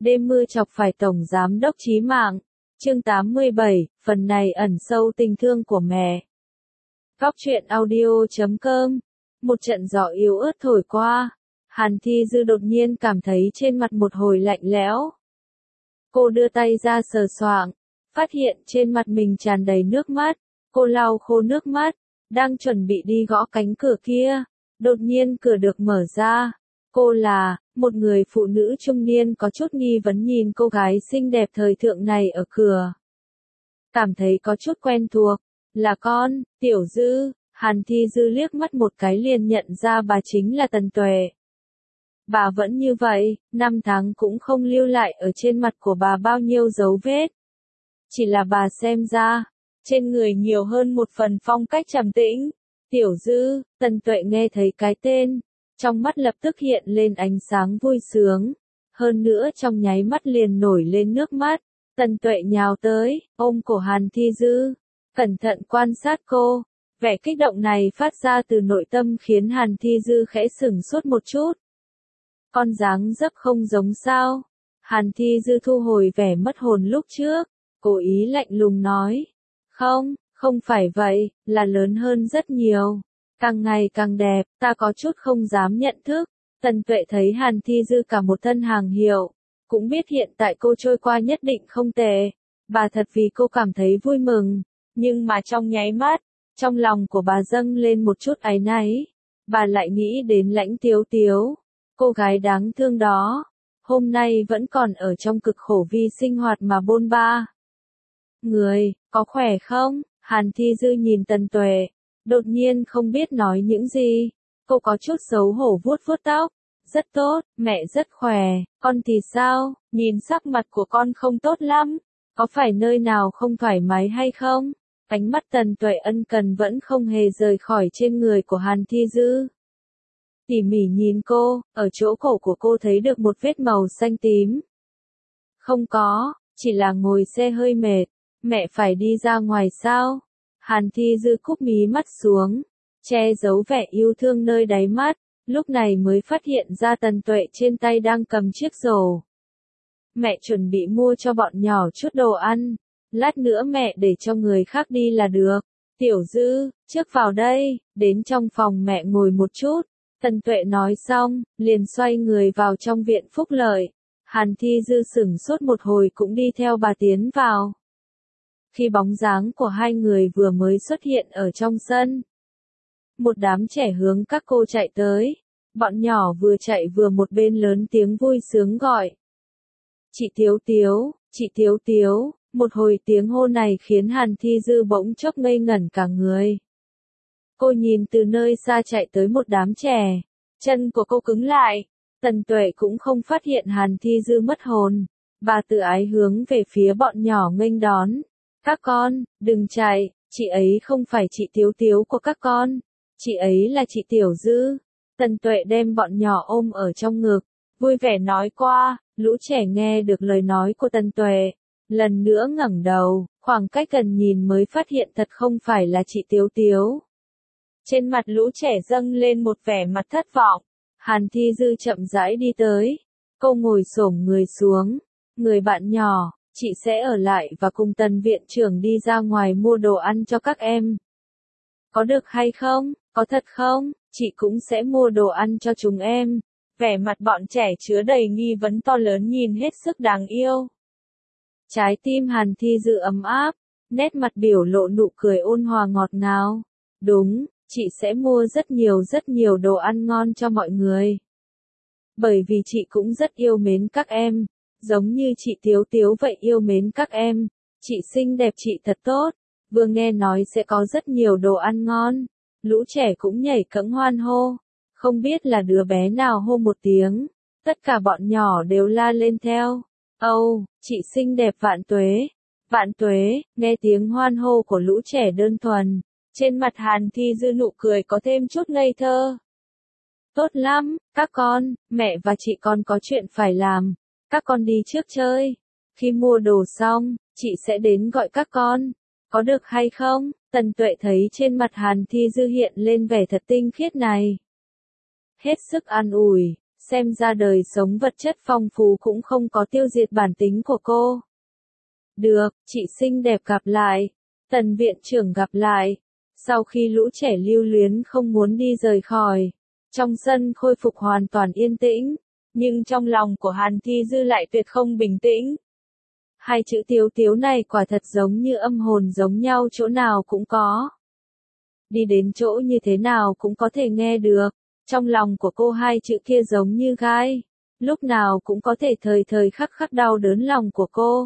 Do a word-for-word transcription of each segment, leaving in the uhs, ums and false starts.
Đêm mưa chọc phải Tổng Giám đốc chí mạng. Chương tám mươi bảy, phần này ẩn sâu tình thương của mẹ. Góc truyện audio chấm com. Một trận gió yếu ớt thổi qua. Hàn Thi Dư đột nhiên cảm thấy trên mặt một hồi lạnh lẽo. Cô đưa tay ra sờ soạng, phát hiện trên mặt mình tràn đầy nước mắt. Cô lau khô nước mắt, đang chuẩn bị đi gõ cánh cửa kia. Đột nhiên cửa được mở ra. Cô là, một người phụ nữ trung niên có chút nghi vấn nhìn cô gái xinh đẹp thời thượng này ở cửa. Cảm thấy có chút quen thuộc, là con, Tiểu Dư. Hàn Thi Dư liếc mắt một cái liền nhận ra bà chính là Tần Tuệ. Bà vẫn như vậy, năm tháng cũng không lưu lại ở trên mặt của bà bao nhiêu dấu vết. Chỉ là bà xem ra, trên người nhiều hơn một phần phong cách trầm tĩnh. Tiểu Dư, Tần Tuệ nghe thấy cái tên, trong mắt lập tức hiện lên ánh sáng vui sướng. Hơn nữa trong nháy mắt liền nổi lên nước mắt. Tần Tuệ nhào tới, ôm cổ Hàn Thi Dư, cẩn thận quan sát cô. Vẻ kích động này phát ra từ nội tâm khiến Hàn Thi Dư khẽ sửng sốt một chút. Con dáng dấp không giống sao? Hàn Thi Dư thu hồi vẻ mất hồn lúc trước, cố ý lạnh lùng nói. Không, không phải vậy, là lớn hơn rất nhiều. Càng ngày càng đẹp, ta có chút không dám nhận thức. Tần Tuệ thấy Hàn Thi Dư cả một thân hàng hiệu, cũng biết hiện tại cô trôi qua nhất định không tệ. Bà thật vì cô cảm thấy vui mừng, nhưng mà trong nháy mắt, trong lòng của bà dâng lên một chút áy náy. Bà lại nghĩ đến Lãnh Tiếu Tiếu, cô gái đáng thương đó, hôm nay vẫn còn ở trong cực khổ vì sinh hoạt mà bôn ba. Người, có khỏe không? Hàn Thi Dư nhìn Tần Tuệ, đột nhiên không biết nói những gì. Cô có chút xấu hổ vuốt vuốt tóc. Rất tốt, mẹ rất khỏe, con thì sao? Nhìn sắc mặt của con không tốt lắm, có phải nơi nào không thoải mái hay không? Ánh mắt Tần Tuệ ân cần vẫn không hề rời khỏi trên người của Hàn Thi Dư. Tỉ mỉ nhìn cô, ở chỗ cổ của cô thấy được một vết màu xanh tím. Không có, chỉ là ngồi xe hơi mệt. Mẹ phải đi ra ngoài sao? Hàn Thi Dư cúp mí mắt xuống, che giấu vẻ yêu thương nơi đáy mắt, lúc này mới phát hiện ra Tần Tuệ trên tay đang cầm chiếc rổ. Mẹ chuẩn bị mua cho bọn nhỏ chút đồ ăn, lát nữa mẹ để cho người khác đi là được. Tiểu Dư, trước vào đây, đến trong phòng mẹ ngồi một chút. Tần Tuệ nói xong, liền xoay người vào trong viện phúc lợi. Hàn Thi Dư sửng sốt một hồi cũng đi theo bà tiến vào. Khi bóng dáng của hai người vừa mới xuất hiện ở trong sân, một đám trẻ hướng các cô chạy tới. Bọn nhỏ vừa chạy vừa một bên lớn tiếng vui sướng gọi. Chị Tiếu Tiếu, chị Tiếu Tiếu. Một hồi tiếng hô này khiến Hàn Thi Dư bỗng chốc ngây ngẩn cả người. Cô nhìn từ nơi xa chạy tới một đám trẻ, chân của cô cứng lại. Tần Tuệ cũng không phát hiện Hàn Thi Dư mất hồn. Bà tự ái hướng về phía bọn nhỏ nghênh đón. Các con, đừng chạy, chị ấy không phải chị Tiếu Tiếu của các con. Chị ấy là chị Tiểu Dư. Tần Tuệ đem bọn nhỏ ôm ở trong ngực, vui vẻ nói qua. Lũ trẻ nghe được lời nói của Tần Tuệ, lần nữa ngẩng đầu, khoảng cách gần nhìn mới phát hiện thật không phải là chị Tiếu Tiếu. Trên mặt lũ trẻ dâng lên một vẻ mặt thất vọng. Hàn Thi Dư chậm rãi đi tới. Cô ngồi xổm người xuống. Người bạn nhỏ, chị sẽ ở lại và cùng Tần viện trưởng đi ra ngoài mua đồ ăn cho các em. Có được hay không? Có thật không? Chị cũng sẽ mua đồ ăn cho chúng em. Vẻ mặt bọn trẻ chứa đầy nghi vấn to lớn nhìn hết sức đáng yêu. Trái tim Hàn Thi Dư ấm áp, nét mặt biểu lộ nụ cười ôn hòa ngọt ngào. Đúng, chị sẽ mua rất nhiều rất nhiều đồ ăn ngon cho mọi người. Bởi vì chị cũng rất yêu mến các em, giống như chị Tiếu Tiếu vậy yêu mến các em. Chị xinh đẹp, chị thật tốt. Vừa nghe nói sẽ có rất nhiều đồ ăn ngon, lũ trẻ cũng nhảy cẫng hoan hô. Không biết là đứa bé nào hô một tiếng, tất cả bọn nhỏ đều la lên theo. Âu, oh, chị xinh đẹp vạn tuế, vạn tuế. Nghe tiếng hoan hô của lũ trẻ đơn thuần, trên mặt Hàn Thi Dư nụ cười có thêm chút ngây thơ. Tốt lắm, các con, mẹ và chị con có chuyện phải làm, các con đi trước chơi. Khi mua đồ xong, chị sẽ đến gọi các con. Có được hay không? Tần Tuệ thấy trên mặt Hàn Thi Dư hiện lên vẻ thật tinh khiết này. Hết sức an ủi, Xem ra đời sống vật chất phong phú cũng không có tiêu diệt bản tính của cô. Được, chị xinh đẹp gặp lại. Tần viện trưởng gặp lại. Sau khi lũ trẻ lưu luyến không muốn đi rời khỏi, trong sân khôi phục hoàn toàn yên tĩnh, nhưng trong lòng của Hàn Thi Dư lại tuyệt không bình tĩnh. Hai chữ tiếu tiếu này quả thật giống như âm hồn giống nhau, chỗ nào cũng có. Đi đến chỗ như thế nào cũng có thể nghe được. Trong lòng của cô hai chữ kia giống như gai, lúc nào cũng có thể thời thời khắc khắc đau đớn lòng của cô.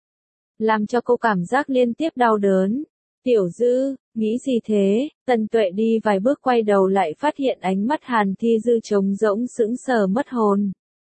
Làm cho cô cảm giác liên tiếp đau đớn. Tiểu Dư, nghĩ gì thế? Tần Tuệ đi vài bước quay đầu lại phát hiện ánh mắt Hàn Thi Dư trống rỗng sững sờ mất hồn.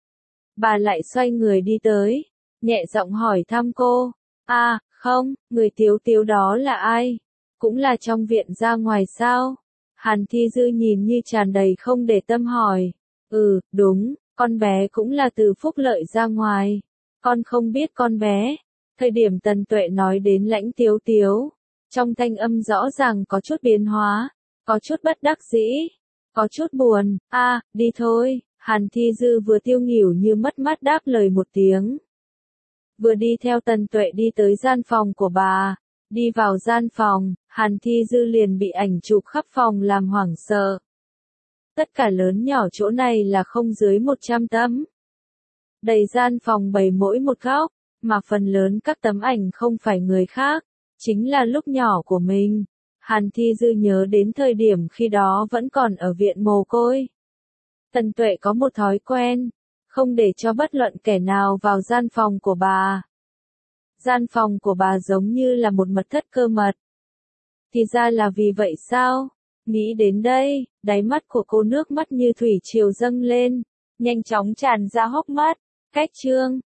Bà lại xoay người đi tới, nhẹ giọng hỏi thăm cô. À, không, người tiếu tiếu đó là ai? Cũng là trong viện ra ngoài sao? Hàn Thi Dư nhìn như tràn đầy không để tâm hỏi. Ừ, đúng, con bé cũng là từ Phúc Lợi ra ngoài. Con không biết con bé. Thời điểm Tần Tuệ nói đến Lãnh Tiếu Tiếu, trong thanh âm rõ ràng có chút biến hóa, có chút bất đắc dĩ, có chút buồn. A, à, đi thôi. Hàn Thi Dư vừa tiêu nghỉu như mất mát đáp lời một tiếng. Vừa đi theo Tần Tuệ đi tới gian phòng của bà. Đi vào gian phòng, Hàn Thi Dư liền bị ảnh chụp khắp phòng làm hoảng sợ. Tất cả lớn nhỏ chỗ này là không dưới một trăm tấm. Đầy gian phòng bày mỗi một góc, mà phần lớn các tấm ảnh không phải người khác, chính là lúc nhỏ của mình. Hàn Thi Dư nhớ đến thời điểm khi đó vẫn còn ở viện mồ côi. Tần Tuệ có một thói quen, không để cho bất luận kẻ nào vào gian phòng của bà. Gian phòng của bà giống như là một mật thất cơ mật. Thì ra là vì vậy sao? Nghĩ đến đây, đáy mắt của cô nước mắt như thủy triều dâng lên, nhanh chóng tràn ra hốc mắt. Cách chương